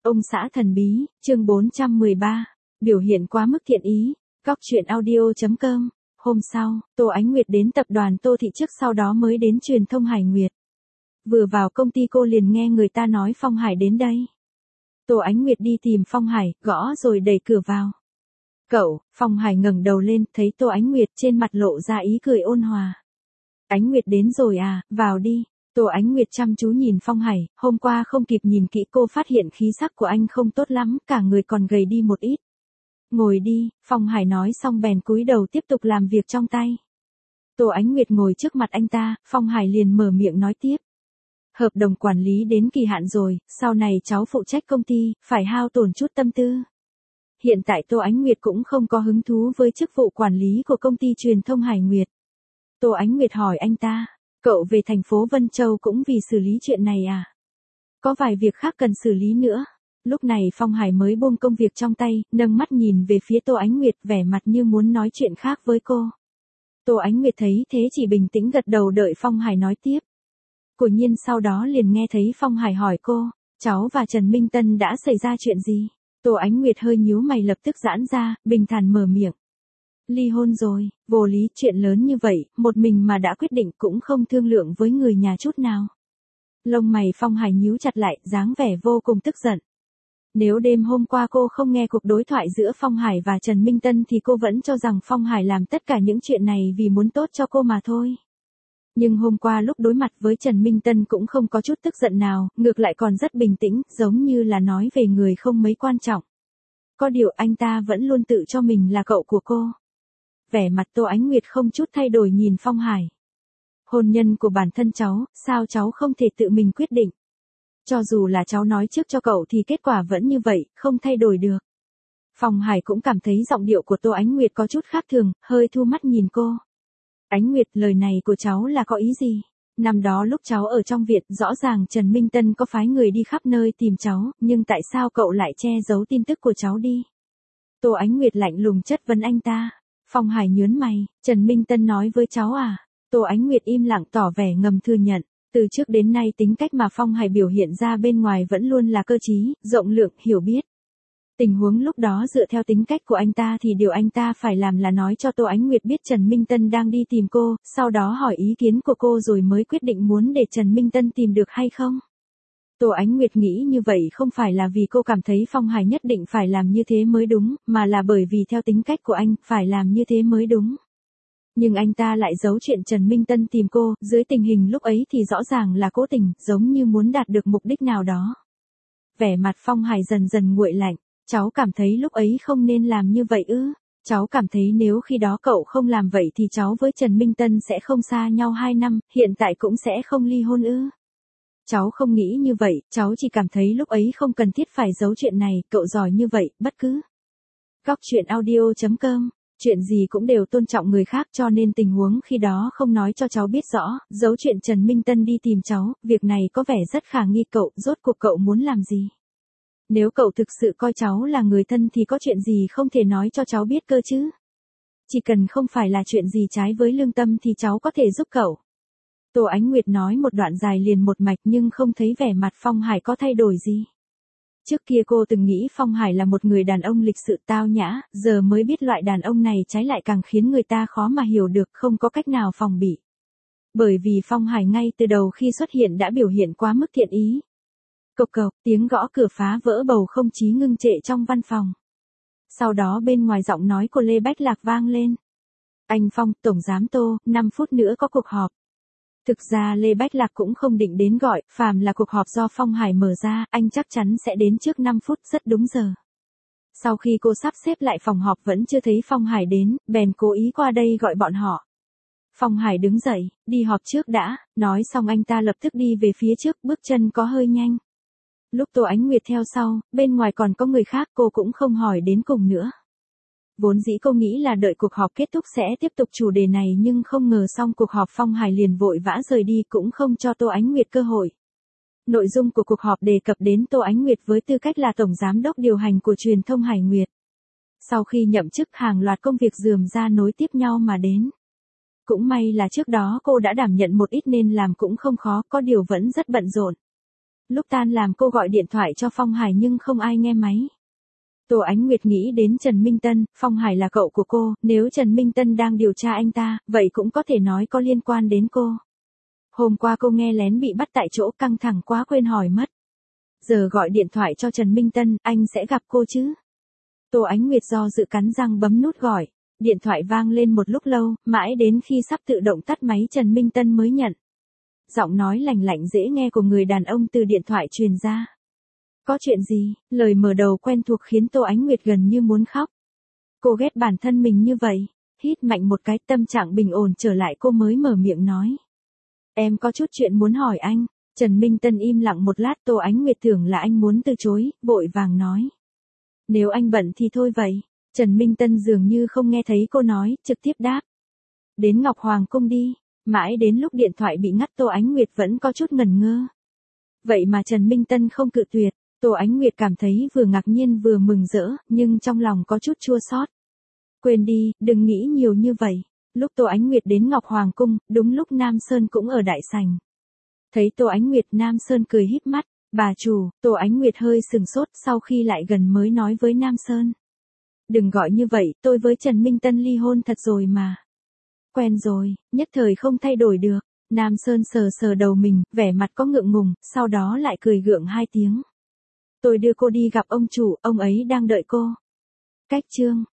Ông xã thần bí, chương 413, biểu hiện quá mức thiện ý, Cóc truyện audio.com. Hôm sau, Tô Ánh Nguyệt đến tập đoàn Tô Thị trước sau đó mới đến truyền thông Hải Nguyệt. Vừa vào công ty cô liền nghe người ta nói Phong Hải đến đây. Tô Ánh Nguyệt đi tìm Phong Hải, gõ rồi đẩy cửa vào. Cậu, Phong Hải ngẩng đầu lên, thấy Tô Ánh Nguyệt trên mặt lộ ra ý cười ôn hòa. Ánh Nguyệt đến rồi à, vào đi. Tô Ánh Nguyệt chăm chú nhìn Phong Hải, hôm qua không kịp nhìn kỹ cô phát hiện khí sắc của anh không tốt lắm, cả người còn gầy đi một ít. Ngồi đi, Phong Hải nói xong bèn cúi đầu tiếp tục làm việc trong tay. Tô Ánh Nguyệt ngồi trước mặt anh ta, Phong Hải liền mở miệng nói tiếp. Hợp đồng quản lý đến kỳ hạn rồi, sau này cháu phụ trách công ty, phải hao tổn chút tâm tư. Hiện tại Tô Ánh Nguyệt cũng không có hứng thú với chức vụ quản lý của công ty truyền thông Hải Nguyệt. Tô Ánh Nguyệt hỏi anh ta, cậu về thành phố Vân Châu cũng vì xử lý chuyện này à? Có vài việc khác cần xử lý nữa. Lúc này Phong Hải mới buông công việc trong tay, nâng mắt nhìn về phía Tô Ánh Nguyệt vẻ mặt như muốn nói chuyện khác với cô. Tô Ánh Nguyệt thấy thế chỉ bình tĩnh gật đầu đợi Phong Hải nói tiếp. Quả nhiên sau đó liền nghe thấy Phong Hải hỏi cô, cháu và Trần Minh Tân đã xảy ra chuyện gì? Tô Ánh Nguyệt hơi nhíu mày lập tức giãn ra, bình thản mở miệng. Ly hôn rồi, vô lý, chuyện lớn như vậy, một mình mà đã quyết định cũng không thương lượng với người nhà chút nào. Lông mày Phong Hải nhíu chặt lại, dáng vẻ vô cùng tức giận. Nếu đêm hôm qua cô không nghe cuộc đối thoại giữa Phong Hải và Trần Minh Tân thì cô vẫn cho rằng Phong Hải làm tất cả những chuyện này vì muốn tốt cho cô mà thôi. Nhưng hôm qua lúc đối mặt với Trần Minh Tân cũng không có chút tức giận nào, ngược lại còn rất bình tĩnh, giống như là nói về người không mấy quan trọng. Có điều anh ta vẫn luôn tự cho mình là cậu của cô. Vẻ mặt Tô Ánh Nguyệt không chút thay đổi nhìn Phong Hải. Hôn nhân của bản thân cháu, sao cháu không thể tự mình quyết định? Cho dù là cháu nói trước cho cậu thì kết quả vẫn như vậy, không thay đổi được. Phong Hải cũng cảm thấy giọng điệu của Tô Ánh Nguyệt có chút khác thường, hơi thu mắt nhìn cô. Ánh Nguyệt, lời này của cháu là có ý gì? Năm đó lúc cháu ở trong viện, rõ ràng Trần Minh Tân có phái người đi khắp nơi tìm cháu, nhưng tại sao cậu lại che giấu tin tức của cháu đi? Tô Ánh Nguyệt lạnh lùng chất vấn anh ta. Phong Hải nhướng mày, Trần Minh Tân nói với cháu à? Tô Ánh Nguyệt im lặng tỏ vẻ ngầm thừa nhận. Từ trước đến nay tính cách mà Phong Hải biểu hiện ra bên ngoài vẫn luôn là cơ trí, rộng lượng, hiểu biết. Tình huống lúc đó dựa theo tính cách của anh ta thì điều anh ta phải làm là nói cho Tô Ánh Nguyệt biết Trần Minh Tân đang đi tìm cô, sau đó hỏi ý kiến của cô rồi mới quyết định muốn để Trần Minh Tân tìm được hay không. Tô Ánh Nguyệt nghĩ như vậy không phải là vì cô cảm thấy Phong Hải nhất định phải làm như thế mới đúng, mà là bởi vì theo tính cách của anh, phải làm như thế mới đúng. Nhưng anh ta lại giấu chuyện Trần Minh Tân tìm cô, dưới tình hình lúc ấy thì rõ ràng là cố tình, giống như muốn đạt được mục đích nào đó. Vẻ mặt Phong Hải dần dần nguội lạnh, cháu cảm thấy lúc ấy không nên làm như vậy ư? Cháu cảm thấy nếu khi đó cậu không làm vậy thì cháu với Trần Minh Tân sẽ không xa nhau 2 năm, hiện tại cũng sẽ không ly hôn ư? Cháu không nghĩ như vậy, cháu chỉ cảm thấy lúc ấy không cần thiết phải giấu chuyện này, cậu giỏi như vậy, bất cứ. Cóc truyện audio.com. Chuyện gì cũng đều tôn trọng người khác cho nên tình huống khi đó không nói cho cháu biết rõ, giấu chuyện Trần Minh Tân đi tìm cháu, việc này có vẻ rất khả nghi cậu, rốt cuộc cậu muốn làm gì? Nếu cậu thực sự coi cháu là người thân thì có chuyện gì không thể nói cho cháu biết cơ chứ? Chỉ cần không phải là chuyện gì trái với lương tâm thì cháu có thể giúp cậu. Tô Ánh Nguyệt nói một đoạn dài liền một mạch nhưng không thấy vẻ mặt Phong Hải có thay đổi gì. Trước kia cô từng nghĩ Phong Hải là một người đàn ông lịch sự tao nhã, giờ mới biết loại đàn ông này trái lại càng khiến người ta khó mà hiểu được, không có cách nào phòng bị. Bởi vì Phong Hải ngay từ đầu khi xuất hiện đã biểu hiện quá mức thiện ý. Cộc cộc, tiếng gõ cửa phá vỡ bầu không khí ngưng trệ trong văn phòng. Sau đó bên ngoài giọng nói của Lê Bách Lạc vang lên. Anh Phong, Tổng Giám Tô, 5 phút nữa có cuộc họp. Thực ra Lê Bách Lạc cũng không định đến gọi, phàm là cuộc họp do Phong Hải mở ra, anh chắc chắn sẽ đến trước 5 phút rất đúng giờ. Sau khi cô sắp xếp lại phòng họp vẫn chưa thấy Phong Hải đến, bèn cố ý qua đây gọi bọn họ. Phong Hải đứng dậy, đi họp trước đã, nói xong anh ta lập tức đi về phía trước, bước chân có hơi nhanh. Lúc Tô Ánh Nguyệt theo sau, bên ngoài còn có người khác cô cũng không hỏi đến cùng nữa. Vốn dĩ cô nghĩ là đợi cuộc họp kết thúc sẽ tiếp tục chủ đề này nhưng không ngờ xong cuộc họp Phong Hải liền vội vã rời đi cũng không cho Tô Ánh Nguyệt cơ hội. Nội dung của cuộc họp đề cập đến Tô Ánh Nguyệt với tư cách là Tổng Giám đốc điều hành của truyền thông Hải Nguyệt. Sau khi nhậm chức hàng loạt công việc rườm ra nối tiếp nhau mà đến. Cũng may là trước đó cô đã đảm nhận một ít nên làm cũng không khó, có điều vẫn rất bận rộn. Lúc tan làm cô gọi điện thoại cho Phong Hải nhưng không ai nghe máy. Tô Ánh Nguyệt nghĩ đến Trần Minh Tân, Phong Hải là cậu của cô, nếu Trần Minh Tân đang điều tra anh ta, vậy cũng có thể nói có liên quan đến cô. Hôm qua cô nghe lén bị bắt tại chỗ căng thẳng quá quên hỏi mất. Giờ gọi điện thoại cho Trần Minh Tân, anh sẽ gặp cô chứ? Tô Ánh Nguyệt do dự cắn răng bấm nút gọi. Điện thoại vang lên một lúc lâu, mãi đến khi sắp tự động tắt máy Trần Minh Tân mới nhận. Giọng nói lành lạnh dễ nghe của người đàn ông từ điện thoại truyền ra. Có chuyện gì? Lời mở đầu quen thuộc khiến Tô Ánh Nguyệt gần như muốn khóc. Cô ghét bản thân mình như vậy. Hít mạnh một cái, tâm trạng bình ổn trở lại, cô mới mở miệng nói. Em có chút chuyện muốn hỏi anh. Trần Minh Tân im lặng một lát, Tô Ánh Nguyệt tưởng là anh muốn từ chối, vội vàng nói. Nếu anh bận thì thôi vậy. Trần Minh Tân dường như không nghe thấy cô nói, trực tiếp đáp. Đến Ngọc Hoàng Cung đi. Mãi đến lúc điện thoại bị ngắt Tô Ánh Nguyệt vẫn có chút ngần ngơ. Vậy mà Trần Minh Tân không cự tuyệt. Tô Ánh Nguyệt cảm thấy vừa ngạc nhiên vừa mừng rỡ, nhưng trong lòng có chút chua xót. Quên đi, đừng nghĩ nhiều như vậy. Lúc Tô Ánh Nguyệt đến Ngọc Hoàng Cung, đúng lúc Nam Sơn cũng ở đại sảnh. Thấy Tô Ánh Nguyệt, Nam Sơn cười híp mắt. Bà chủ, Tô Ánh Nguyệt hơi sừng sốt, sau khi lại gần mới nói với Nam Sơn. Đừng gọi như vậy, tôi với Trần Minh Tân ly hôn thật rồi mà. Quen rồi, nhất thời không thay đổi được. Nam Sơn sờ sờ đầu mình, vẻ mặt có ngượng ngùng, sau đó lại cười gượng 2 tiếng. Tôi đưa cô đi gặp ông chủ, ông ấy đang đợi cô. Cách chương